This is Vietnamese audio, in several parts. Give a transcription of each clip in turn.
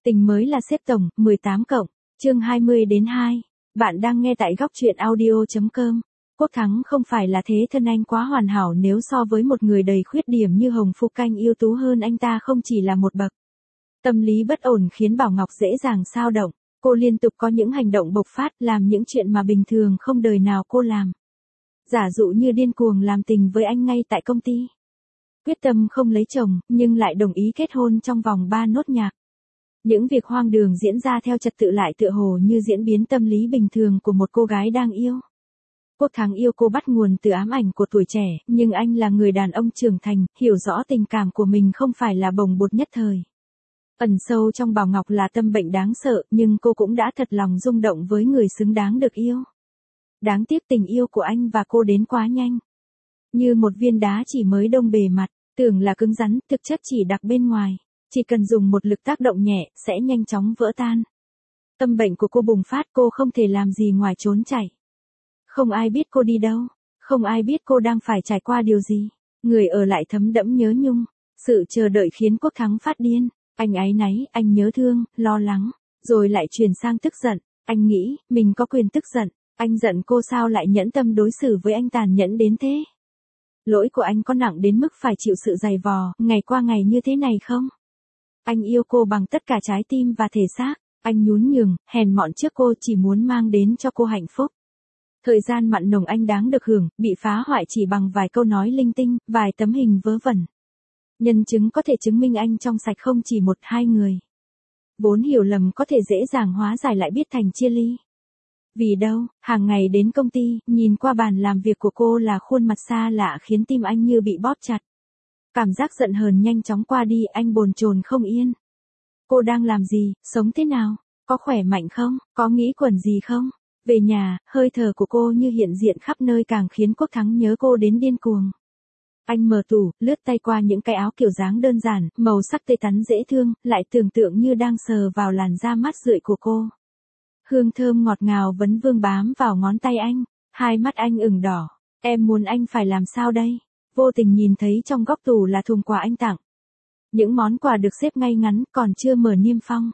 Tình mới là sếp tổng, 18 cộng, chương 20 đến 2. Bạn đang nghe tại góc truyện audio.com. Quốc Thắng không phải là thế thân anh quá hoàn hảo nếu so với một người đầy khuyết điểm như Hồng Phục Canh ưu tú hơn anh ta không chỉ là một bậc. Tâm lý bất ổn khiến Bảo Ngọc dễ dàng xao động, cô liên tục có những hành động bộc phát làm những chuyện mà bình thường không đời nào cô làm. Giả dụ như điên cuồng làm tình với anh ngay tại công ty. Quyết tâm không lấy chồng, nhưng lại đồng ý kết hôn trong vòng 3 nốt nhạc. Những việc hoang đường diễn ra theo trật tự lại tựa hồ như diễn biến tâm lý bình thường của một cô gái đang yêu. Quốc Thắng yêu cô bắt nguồn từ ám ảnh của tuổi trẻ, nhưng anh là người đàn ông trưởng thành, hiểu rõ tình cảm của mình không phải là bồng bột nhất thời. Ẩn sâu trong Bảo Ngọc là tâm bệnh đáng sợ, nhưng cô cũng đã thật lòng rung động với người xứng đáng được yêu. Đáng tiếc tình yêu của anh và cô đến quá nhanh. Như một viên đá chỉ mới đông bề mặt, tưởng là cứng rắn, thực chất chỉ đặc bên ngoài. Chỉ cần dùng một lực tác động nhẹ, sẽ nhanh chóng vỡ tan. Tâm bệnh của cô bùng phát, cô không thể làm gì ngoài trốn chạy. Không ai biết cô đi đâu, không ai biết cô đang phải trải qua điều gì. Người ở lại thấm đẫm nhớ nhung, sự chờ đợi khiến Quốc Thắng phát điên. Anh áy náy, anh nhớ thương, lo lắng, rồi lại chuyển sang tức giận. Anh nghĩ, mình có quyền tức giận. Anh giận cô sao lại nhẫn tâm đối xử với anh tàn nhẫn đến thế. Lỗi của anh có nặng đến mức phải chịu sự dày vò, ngày qua ngày như thế này không? Anh yêu cô bằng tất cả trái tim và thể xác, anh nhún nhường, hèn mọn trước cô chỉ muốn mang đến cho cô hạnh phúc. Thời gian mặn nồng anh đáng được hưởng, bị phá hoại chỉ bằng vài câu nói linh tinh, vài tấm hình vớ vẩn. Nhân chứng có thể chứng minh anh trong sạch không chỉ một hai người. Vốn hiểu lầm có thể dễ dàng hóa giải lại biết thành chia ly. Vì đâu, hàng ngày đến công ty, nhìn qua bàn làm việc của cô là khuôn mặt xa lạ khiến tim anh như bị bóp chặt. Cảm giác giận hờn nhanh chóng qua đi, anh bồn chồn không yên. Cô đang làm gì, sống thế nào, có khỏe mạnh không, có nghĩ quẩn gì không? Về nhà, hơi thở của cô như hiện diện khắp nơi càng khiến Quốc Thắng nhớ cô đến điên cuồng. Anh mở tủ, lướt tay qua những cái áo kiểu dáng đơn giản, màu sắc tươi tắn dễ thương, lại tưởng tượng như đang sờ vào làn da mát rượi của cô. Hương thơm ngọt ngào vấn vương bám vào ngón tay anh, hai mắt anh ửng đỏ. Em muốn anh phải làm sao đây? Vô tình nhìn thấy trong góc tủ là thùng quà anh tặng. Những món quà được xếp ngay ngắn, còn chưa mở niêm phong.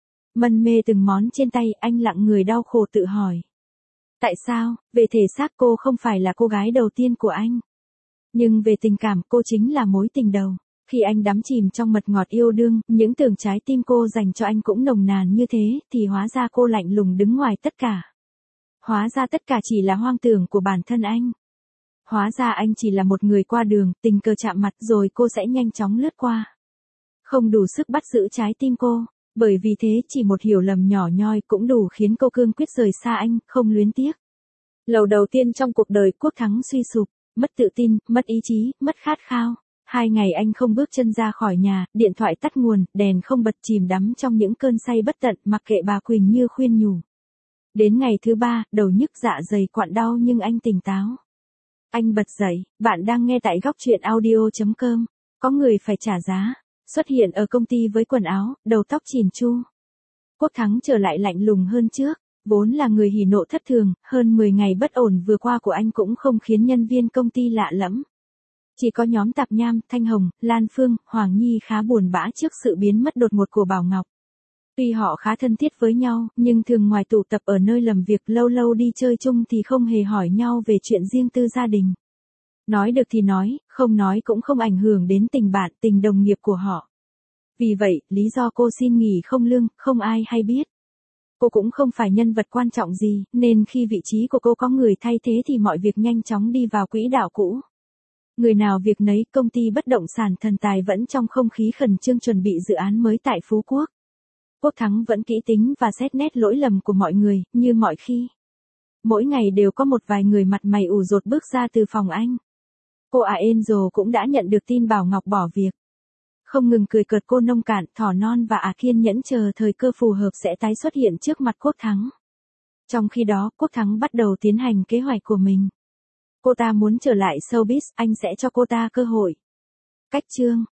Mân mê từng món trên tay, anh lặng người đau khổ tự hỏi. Tại sao, về thể xác cô không phải là cô gái đầu tiên của anh? Nhưng về tình cảm cô chính là mối tình đầu. Khi anh đắm chìm trong mật ngọt yêu đương, những tưởng trái tim cô dành cho anh cũng nồng nàn như thế, thì hóa ra cô lạnh lùng đứng ngoài tất cả. Hóa ra tất cả chỉ là hoang tưởng của bản thân anh. Hóa ra anh chỉ là một người qua đường, tình cờ chạm mặt rồi cô sẽ nhanh chóng lướt qua. Không đủ sức bắt giữ trái tim cô, bởi vì thế chỉ một hiểu lầm nhỏ nhoi cũng đủ khiến cô cương quyết rời xa anh, không luyến tiếc. Lần đầu tiên trong cuộc đời Quốc Thắng suy sụp, mất tự tin, mất ý chí, mất khát khao. 2 ngày anh không bước chân ra khỏi nhà, điện thoại tắt nguồn, đèn không bật, chìm đắm trong những cơn say bất tận, mặc kệ bà Quỳnh Như khuyên nhủ. Đến ngày thứ 3, đầu nhức dạ dày quặn đau nhưng anh tỉnh táo. Anh bật dậy, bạn đang nghe tại góc truyện audio.com. Có người phải trả giá. Xuất hiện ở công ty với quần áo, đầu tóc chỉn chu. Quốc Thắng trở lại lạnh lùng hơn trước. Vốn là người hỉ nộ thất thường, hơn 10 ngày bất ổn vừa qua của anh cũng không khiến nhân viên công ty lạ lẫm. Chỉ có nhóm Tạp Nham, Thanh Hồng, Lan Phương, Hoàng Nhi khá buồn bã trước sự biến mất đột ngột của Bảo Ngọc. Tuy họ khá thân thiết với nhau, nhưng thường ngoài tụ tập ở nơi làm việc lâu lâu đi chơi chung thì không hề hỏi nhau về chuyện riêng tư gia đình. Nói được thì nói, không nói cũng không ảnh hưởng đến tình bạn, tình đồng nghiệp của họ. Vì vậy, lý do cô xin nghỉ không lương, không ai hay biết. Cô cũng không phải nhân vật quan trọng gì, nên khi vị trí của cô có người thay thế thì mọi việc nhanh chóng đi vào quỹ đạo cũ. Người nào việc nấy, công ty bất động sản Thần Tài vẫn trong không khí khẩn trương chuẩn bị dự án mới tại Phú Quốc. Quốc Thắng vẫn kỹ tính và xét nét lỗi lầm của mọi người, như mọi khi. Mỗi ngày đều có một vài người mặt mày ủ rột bước ra từ phòng anh. Cô Angel cũng đã nhận được tin Bảo Ngọc bỏ việc. Không ngừng cười cợt cô nông cạn, thỏ non và kiên nhẫn chờ thời cơ phù hợp sẽ tái xuất hiện trước mặt Quốc Thắng. Trong khi đó, Quốc Thắng bắt đầu tiến hành kế hoạch của mình. Cô ta muốn trở lại showbiz, anh sẽ cho cô ta cơ hội. Cách chương,